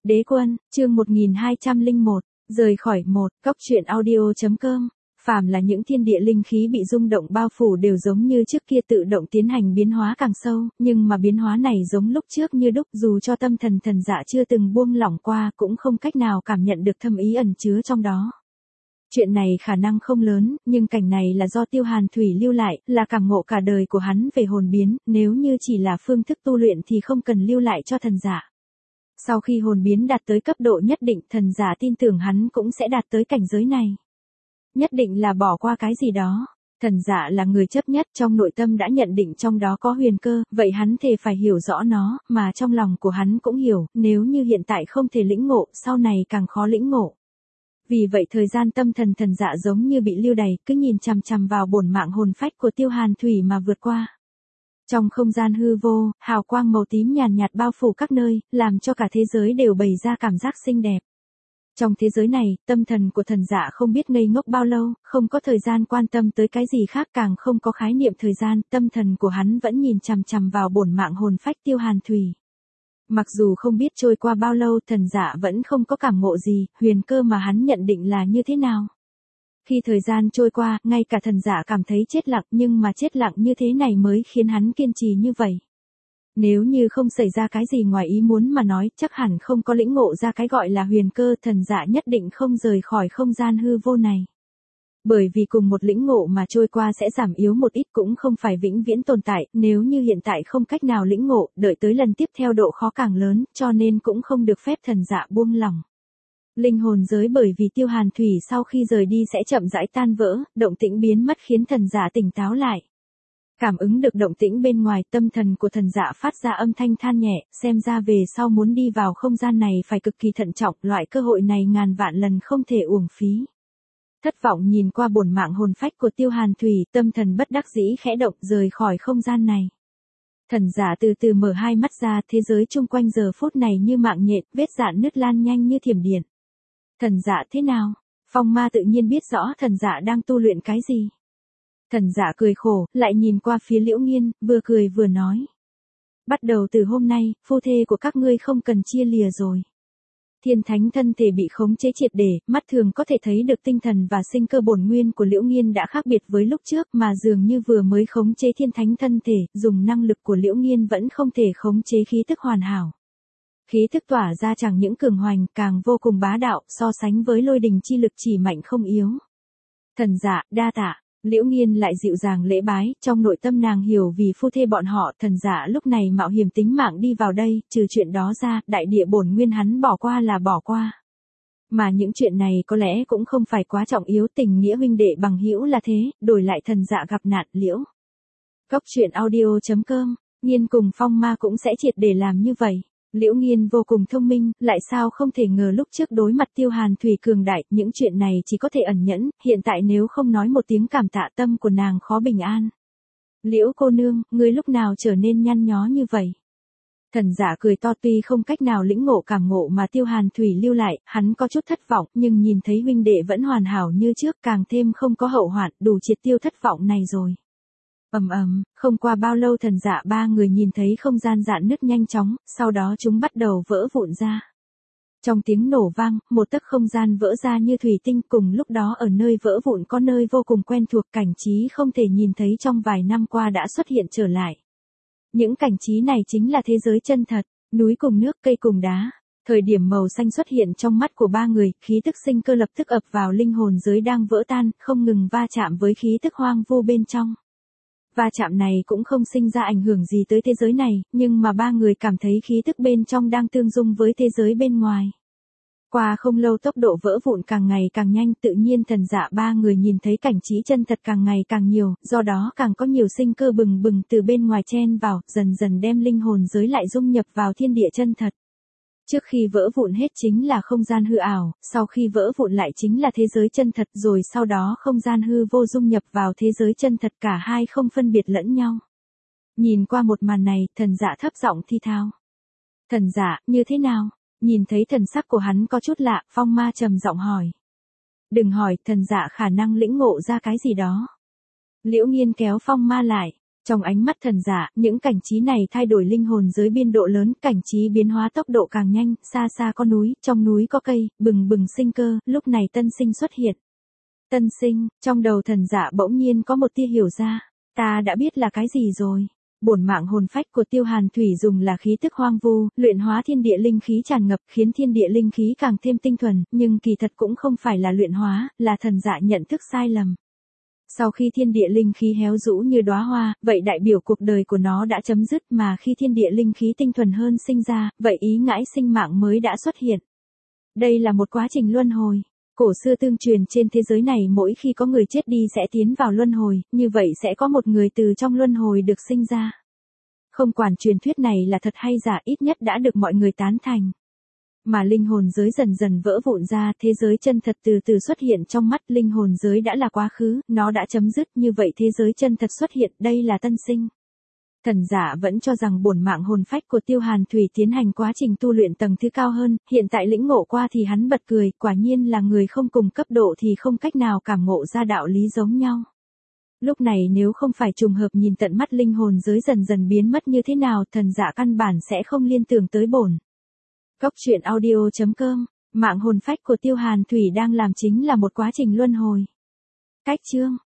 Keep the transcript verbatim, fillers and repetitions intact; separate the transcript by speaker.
Speaker 1: Đế quân, chương một nghìn hai trăm lẻ một, rời khỏi một, cốc truyện audio.com. Phàm là những thiên địa linh khí bị rung động bao phủ đều giống như trước kia tự động tiến hành biến hóa càng sâu, nhưng mà biến hóa này giống lúc trước như đúc, dù cho tâm thần thần dạ chưa từng buông lỏng qua cũng không cách nào cảm nhận được thâm ý ẩn chứa trong đó. Chuyện này khả năng không lớn, nhưng cảnh này là do Tiêu Hàn Thủy lưu lại, là cảm ngộ cả đời của hắn về hồn biến, nếu như chỉ là phương thức tu luyện thì không cần lưu lại cho thần giả. Sau khi hồn biến đạt tới cấp độ nhất định, thần giả tin tưởng hắn cũng sẽ đạt tới cảnh giới này. Nhất định là bỏ qua cái gì đó. Thần giả là người chấp nhất, trong nội tâm đã nhận định trong đó có huyền cơ, vậy hắn thề phải hiểu rõ nó, mà trong lòng của hắn cũng hiểu, nếu như hiện tại không thể lĩnh ngộ, sau này càng khó lĩnh ngộ. Vì vậy thời gian tâm thần thần dạ giống như bị lưu đày, cứ nhìn chằm chằm vào bổn mạng hồn phách của Tiêu Hàn Thủy mà vượt qua. Trong không gian hư vô, hào quang màu tím nhàn nhạt bao phủ các nơi, làm cho cả thế giới đều bày ra cảm giác xinh đẹp. Trong thế giới này, tâm thần của thần dạ không biết ngây ngốc bao lâu, không có thời gian quan tâm tới cái gì khác, càng không có khái niệm thời gian, tâm thần của hắn vẫn nhìn chằm chằm vào bổn mạng hồn phách Tiêu Hàn Thủy. Mặc dù không biết trôi qua bao lâu, thần dạ vẫn không có cảm ngộ gì, huyền cơ mà hắn nhận định là như thế nào. Khi thời gian trôi qua, ngay cả thần dạ cảm thấy chết lặng, nhưng mà chết lặng như thế này mới khiến hắn kiên trì như vậy. Nếu như không xảy ra cái gì ngoài ý muốn mà nói, chắc hẳn không có lĩnh ngộ ra cái gọi là huyền cơ, thần dạ nhất định không rời khỏi không gian hư vô này. Bởi vì cùng một lĩnh ngộ mà trôi qua sẽ giảm yếu một ít cũng không phải vĩnh viễn tồn tại, nếu như hiện tại không cách nào lĩnh ngộ, đợi tới lần tiếp theo độ khó càng lớn, cho nên cũng không được phép thần dạ buông lỏng. Linh hồn giới bởi vì Tiêu Hàn Thủy sau khi rời đi sẽ chậm rãi tan vỡ, động tĩnh biến mất khiến thần dạ tỉnh táo lại. Cảm ứng được động tĩnh bên ngoài, tâm thần của thần dạ phát ra âm thanh than nhẹ, xem ra về sau muốn đi vào không gian này phải cực kỳ thận trọng, loại cơ hội này ngàn vạn lần không thể uổng phí. Thất vọng nhìn qua bổn mạng hồn phách của Tiêu Hàn Thủy, tâm thần bất đắc dĩ khẽ động rời khỏi không gian này. Thần giả từ từ mở hai mắt ra, thế giới chung quanh giờ phút này như mạng nhện, vết rạn nứt lan nhanh như thiểm điện. Thần giả thế nào? Phong Ma tự nhiên biết rõ thần giả đang tu luyện cái gì. Thần giả cười khổ, lại nhìn qua phía Liễu Nghiên, vừa cười vừa nói. Bắt đầu từ hôm nay, phu thê của các ngươi không cần chia lìa rồi. Thiên thánh thân thể bị khống chế triệt để, mắt thường có thể thấy được tinh thần và sinh cơ bổn nguyên của Liễu Nghiên đã khác biệt với lúc trước, mà dường như vừa mới khống chế thiên thánh thân thể, dùng năng lực của Liễu Nghiên vẫn không thể khống chế khí tức hoàn hảo. Khí thức tỏa ra chẳng những cường hoành, càng vô cùng bá đạo, so sánh với lôi đình chi lực chỉ mạnh không yếu. Thần giả, đa tạ. Liễu Nghiên lại dịu dàng lễ bái, trong nội tâm nàng hiểu vì phu thê bọn họ, thần giả lúc này mạo hiểm tính mạng đi vào đây, trừ chuyện đó ra, đại địa bổn nguyên hắn bỏ qua là bỏ qua. Mà những chuyện này có lẽ cũng không phải quá trọng yếu, tình nghĩa huynh đệ bằng hữu là thế, đổi lại thần giả gặp nạn, Liễu. Cốc truyện audio.com, Nghiên cùng Phong Ma cũng sẽ triệt để làm như vậy. Liễu Nghiên vô cùng thông minh, lại sao không thể ngờ lúc trước đối mặt Tiêu Hàn Thủy cường đại, những chuyện này chỉ có thể ẩn nhẫn, hiện tại nếu không nói một tiếng cảm tạ tâm của nàng khó bình an. Liễu cô nương, ngươi lúc nào trở nên nhăn nhó như vậy? Thần giả cười to, tuy không cách nào lĩnh ngộ cảm ngộ mà Tiêu Hàn Thủy lưu lại, hắn có chút thất vọng, nhưng nhìn thấy huynh đệ vẫn hoàn hảo như trước, càng thêm không có hậu hoạn, đủ triệt tiêu thất vọng này rồi. Ầm ầm, không qua bao lâu thần dạ ba người nhìn thấy không gian rạn nứt nhanh chóng, sau đó chúng bắt đầu vỡ vụn ra. Trong tiếng nổ vang, một tấc không gian vỡ ra như thủy tinh, cùng lúc đó ở nơi vỡ vụn có nơi vô cùng quen thuộc, cảnh trí không thể nhìn thấy trong vài năm qua đã xuất hiện trở lại. Những cảnh trí này chính là thế giới chân thật, núi cùng nước, cây cùng đá. Thời điểm màu xanh xuất hiện trong mắt của ba người, khí tức sinh cơ lập tức ập vào linh hồn giới đang vỡ tan, không ngừng va chạm với khí tức hoang vu bên trong. Va chạm này cũng không sinh ra ảnh hưởng gì tới thế giới này, nhưng mà ba người cảm thấy khí tức bên trong đang tương dung với thế giới bên ngoài. Qua không lâu tốc độ vỡ vụn càng ngày càng nhanh, tự nhiên thần dạ ba người nhìn thấy cảnh trí chân thật càng ngày càng nhiều, do đó càng có nhiều sinh cơ bừng bừng từ bên ngoài chen vào, dần dần đem linh hồn giới lại dung nhập vào thiên địa chân thật. Trước khi vỡ vụn hết chính là không gian hư ảo, sau khi vỡ vụn lại chính là thế giới chân thật, rồi sau đó không gian hư vô dung nhập vào thế giới chân thật, cả hai không phân biệt lẫn nhau. Nhìn qua một màn này, thần dạ thấp giọng thi thao. Thần dạ, như thế nào? Nhìn thấy thần sắc của hắn có chút lạ, Phong Ma trầm giọng hỏi. Đừng hỏi, thần dạ khả năng lĩnh ngộ ra cái gì đó. Liễu Nghiên kéo Phong Ma lại. Trong ánh mắt thần giả, những cảnh trí này thay đổi linh hồn giới biên độ lớn, cảnh trí biến hóa tốc độ càng nhanh, xa xa có núi, trong núi có cây, bừng bừng sinh cơ, lúc này tân sinh xuất hiện. Tân sinh, trong đầu thần giả bỗng nhiên có một tia hiểu ra, ta đã biết là cái gì rồi. Bổn mạng hồn phách của Tiêu Hàn Thủy dùng là khí tức hoang vu, luyện hóa thiên địa linh khí tràn ngập, khiến thiên địa linh khí càng thêm tinh thuần, nhưng kỳ thật cũng không phải là luyện hóa, là thần dạ nhận thức sai lầm. Sau khi thiên địa linh khí héo rũ như đóa hoa, vậy đại biểu cuộc đời của nó đã chấm dứt, mà khi thiên địa linh khí tinh thuần hơn sinh ra, vậy ý ngãi sinh mạng mới đã xuất hiện. Đây là một quá trình luân hồi. Cổ xưa tương truyền trên thế giới này mỗi khi có người chết đi sẽ tiến vào luân hồi, như vậy sẽ có một người từ trong luân hồi được sinh ra. Không quản truyền thuyết này là thật hay giả, ít nhất đã được mọi người tán thành. Mà linh hồn giới dần dần vỡ vụn ra, thế giới chân thật từ từ xuất hiện trong mắt, linh hồn giới đã là quá khứ, nó đã chấm dứt, như vậy thế giới chân thật xuất hiện, đây là tân sinh. Thần giả vẫn cho rằng bổn mạng hồn phách của Tiêu Hàn Thủy tiến hành quá trình tu luyện tầng thứ cao hơn, hiện tại lĩnh ngộ qua thì hắn bật cười, quả nhiên là người không cùng cấp độ thì không cách nào cảm ngộ ra đạo lý giống nhau. Lúc này nếu không phải trùng hợp nhìn tận mắt linh hồn giới dần dần biến mất như thế nào, thần giả căn bản sẽ không liên tưởng tới bổn. Cốc truyện audio chấm com, mạng hồn phách của Tiêu Hàn Thủy đang làm chính là một quá trình luân hồi. Cách chương